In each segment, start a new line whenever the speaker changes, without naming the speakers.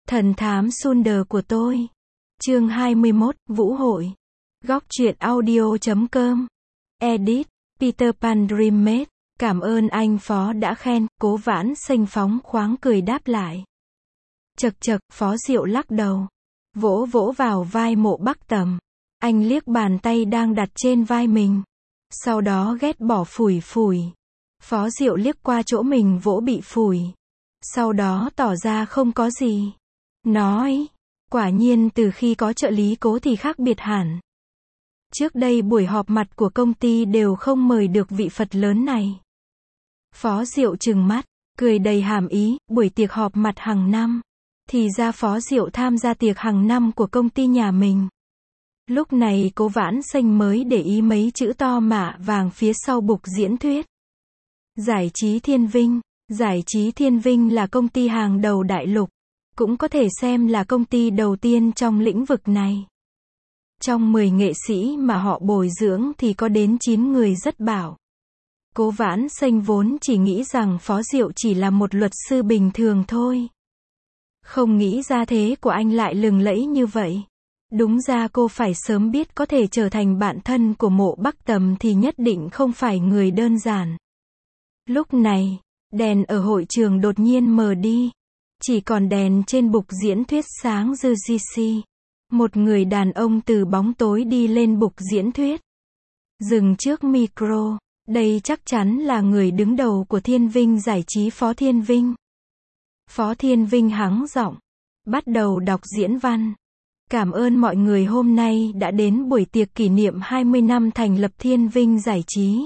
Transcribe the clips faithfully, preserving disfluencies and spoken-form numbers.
Thần thám Sunder của tôi. Chương hai mươi mốt, Vũ hội. Góc truyện audio chấm com. Edit, Peter Pan Dreammate. Cảm ơn anh Phó đã khen, Cố Vãn Xanh phóng khoáng cười đáp lại. Chật chật, Phó Diệu lắc đầu. Vỗ vỗ vào vai Mộ Bắc Tầm. Anh liếc bàn tay đang đặt trên vai mình. Sau đó ghét bỏ phủi phủi. Phó Diệu liếc qua chỗ mình vỗ bị phủi. Sau đó tỏ ra không có gì. Nói, quả nhiên từ khi có trợ lý Cố thì khác biệt hẳn. Trước đây buổi họp mặt của công ty đều không mời được vị Phật lớn này. Phó Diệu trừng mắt, cười đầy hàm ý, buổi tiệc họp mặt hàng năm. Thì ra Phó Diệu tham gia tiệc hàng năm của công ty nhà mình. Lúc này Cố Vãn Xanh mới để ý mấy chữ to mạ vàng phía sau bục diễn thuyết. Giải trí Thiên Vinh. Giải trí Thiên Vinh là công ty hàng đầu đại lục. Cũng có thể xem là công ty đầu tiên trong lĩnh vực này. Trong mười nghệ sĩ mà họ bồi dưỡng thì có đến chín người rất bảo. Cố Vãn Xanh vốn chỉ nghĩ rằng Phó Diệu chỉ là một luật sư bình thường thôi. Không nghĩ ra thế của anh lại lừng lẫy như vậy. Đúng ra cô phải sớm biết có thể trở thành bạn thân của Mộ Bắc Tầm thì nhất định không phải người đơn giản. Lúc này, đèn ở hội trường đột nhiên mờ đi. Chỉ còn đèn trên bục diễn thuyết sáng rư ri xi. Một người đàn ông từ bóng tối đi lên bục diễn thuyết. Dừng trước micro. Đây chắc chắn là người đứng đầu của Thiên Vinh Giải trí Phó Thiên Vinh. Phó Thiên Vinh hắng giọng. Bắt đầu đọc diễn văn. Cảm ơn mọi người hôm nay đã đến buổi tiệc kỷ niệm hai mươi năm thành lập Thiên Vinh Giải trí.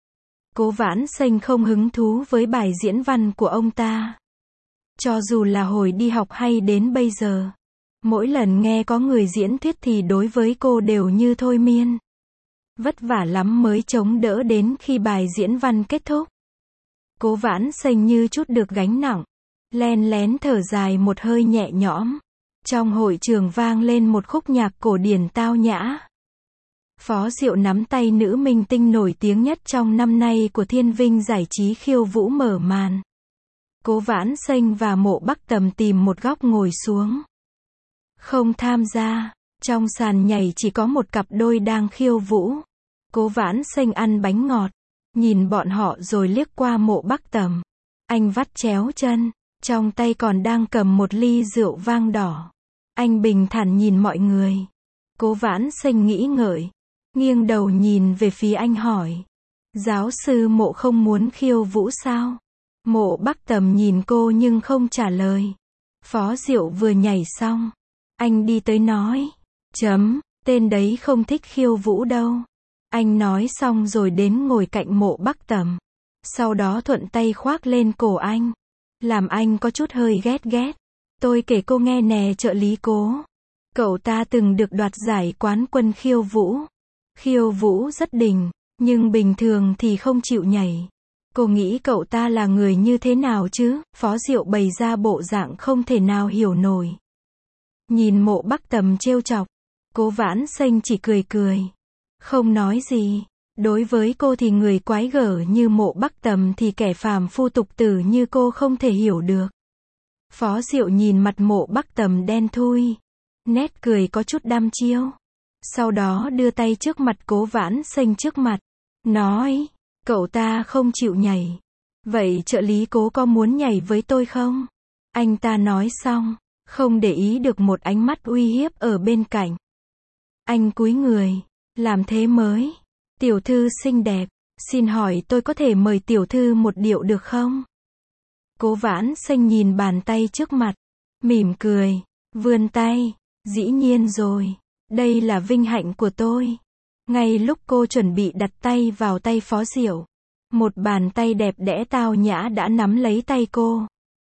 Cố Vãn Xanh không hứng thú với bài diễn văn của ông ta. Cho dù là hồi đi học hay đến bây giờ. Mỗi lần nghe có người diễn thuyết thì đối với cô đều như thôi miên. Vất vả lắm mới chống đỡ đến khi bài diễn văn kết thúc. Cố Vãn Xanh như chút được gánh nặng. Len lén thở dài một hơi nhẹ nhõm. Trong hội trường vang lên một khúc nhạc cổ điển tao nhã. Phó Diệu nắm tay nữ minh tinh nổi tiếng nhất trong năm nay của Thiên Vinh Giải trí khiêu vũ mở màn. Cố Vãn Xanh và Mộ Bắc Tầm tìm một góc ngồi xuống. Không tham gia. Trong sàn nhảy chỉ có một cặp đôi đang khiêu vũ. Cố Vãn Xanh ăn bánh ngọt. Nhìn bọn họ rồi liếc qua Mộ Bắc Tầm. Anh vắt chéo chân. Trong tay còn đang cầm một ly rượu vang đỏ. Anh bình thản nhìn mọi người. Cố Vãn Xanh nghĩ ngợi. Nghiêng đầu nhìn về phía anh hỏi. Giáo sư Mộ không muốn khiêu vũ sao? Mộ Bắc Tầm nhìn cô nhưng không trả lời. Phó Diệu vừa nhảy xong. Anh đi tới nói. Chấm, tên đấy không thích khiêu vũ đâu. Anh nói xong rồi đến ngồi cạnh Mộ Bắc Tầm. Sau đó thuận tay khoác lên cổ anh. Làm anh có chút hơi ghét ghét. Tôi kể cô nghe nè trợ lý Cố. Cậu ta từng được đoạt giải quán quân khiêu vũ. Khiêu vũ rất đỉnh, nhưng bình thường thì không chịu nhảy. Cô nghĩ cậu ta là người như thế nào chứ? Phó Diệu bày ra bộ dạng không thể nào hiểu nổi. Nhìn Mộ Bắc Tầm trêu chọc. Cố Vãn Xanh chỉ cười cười. Không nói gì. Đối với cô thì người quái gở như Mộ Bắc Tầm thì kẻ phàm phu tục tử như cô không thể hiểu được. Phó Diệu nhìn mặt Mộ Bắc Tầm đen thui. Nét cười có chút đăm chiêu. Sau đó đưa tay trước mặt Cố Vãn Xanh trước mặt. Nói, cậu ta không chịu nhảy. Vậy trợ lý Cố có muốn nhảy với tôi không? Anh ta nói xong, không để ý được một ánh mắt uy hiếp ở bên cạnh. Anh cúi người, làm thế mới. Tiểu thư xinh đẹp, xin hỏi tôi có thể mời tiểu thư một điệu được không? Cố Vãn Xanh nhìn bàn tay trước mặt, mỉm cười, vươn tay. Dĩ nhiên rồi, đây là vinh hạnh của tôi. Ngay lúc cô chuẩn bị đặt tay vào tay Phó Diệu, một bàn tay đẹp đẽ tao nhã đã nắm lấy tay cô.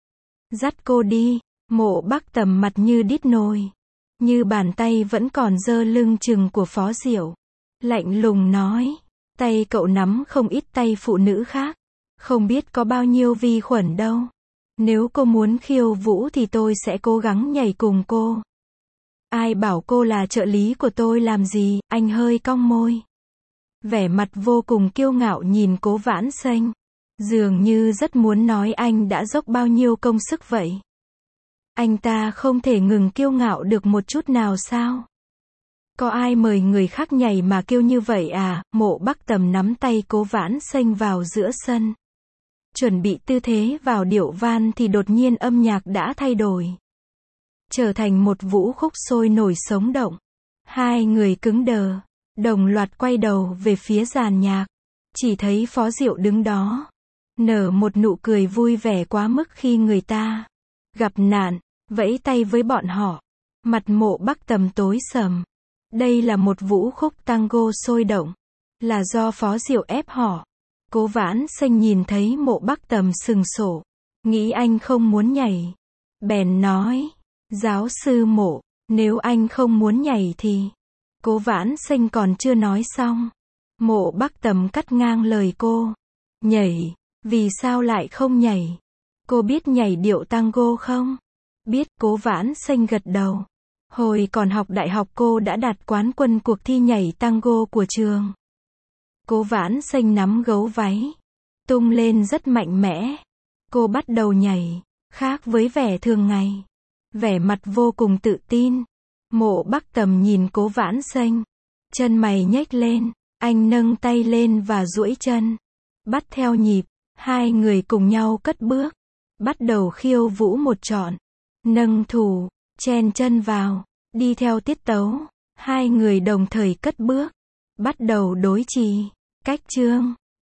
Dắt cô đi. Mộ Bắc Tầm mặt như đít nồi. Như bàn tay vẫn còn dơ lưng chừng của Phó Diệu. Lạnh lùng nói. Tay cậu nắm không ít tay phụ nữ khác. Không biết có bao nhiêu vi khuẩn đâu. Nếu cô muốn khiêu vũ thì tôi sẽ cố gắng nhảy cùng cô. Ai bảo cô là trợ lý của tôi làm gì? Anh hơi cong môi. Vẻ mặt vô cùng kiêu ngạo nhìn Cố Vãn Xanh. Dường như rất muốn nói anh đã dốc bao nhiêu công sức vậy. Anh ta không thể ngừng kiêu ngạo được một chút nào sao? Có ai mời người khác nhảy mà kêu như vậy à? Mộ Bắc Tầm nắm tay Cố Vãn Xanh vào giữa sân. Chuẩn bị tư thế vào điệu van thì đột nhiên âm nhạc đã thay đổi. Trở thành một vũ khúc sôi nổi sống động. Hai người cứng đờ, đồng loạt quay đầu về phía dàn nhạc. Chỉ thấy Phó Diệu đứng đó, nở một nụ cười vui vẻ quá mức khi người ta gặp nạn, vẫy tay với bọn họ. Mặt Mộ Bắc Tầm tối sầm. Đây là một vũ khúc tango sôi động, là do Phó Diệu ép họ. Cố Vãn Xanh nhìn thấy Mộ Bắc Tầm sừng sổ, nghĩ anh không muốn nhảy. Bèn nói, giáo sư Mộ, nếu anh không muốn nhảy thì... Cố Vãn Xanh còn chưa nói xong. Mộ Bắc Tầm cắt ngang lời cô. Nhảy, vì sao lại không nhảy? Cô biết nhảy điệu tango không? Biết. Cố Vãn Xanh gật đầu. Hồi còn học đại học cô đã đạt quán quân cuộc thi nhảy tango của trường. Cố Vãn Xanh nắm gấu váy, tung lên rất mạnh mẽ. Cô bắt đầu nhảy, khác với vẻ thường ngày. Vẻ mặt vô cùng tự tin. Mộ Bắc Tầm nhìn Cố Vãn Xanh. Chân mày nhếch lên, anh nâng tay lên và duỗi chân. Bắt theo nhịp, hai người cùng nhau cất bước. Bắt đầu khiêu vũ một trọn. Nâng thủ, chen chân vào, đi theo tiết tấu. Hai người đồng thời cất bước. Bắt đầu đối trì, cách chương.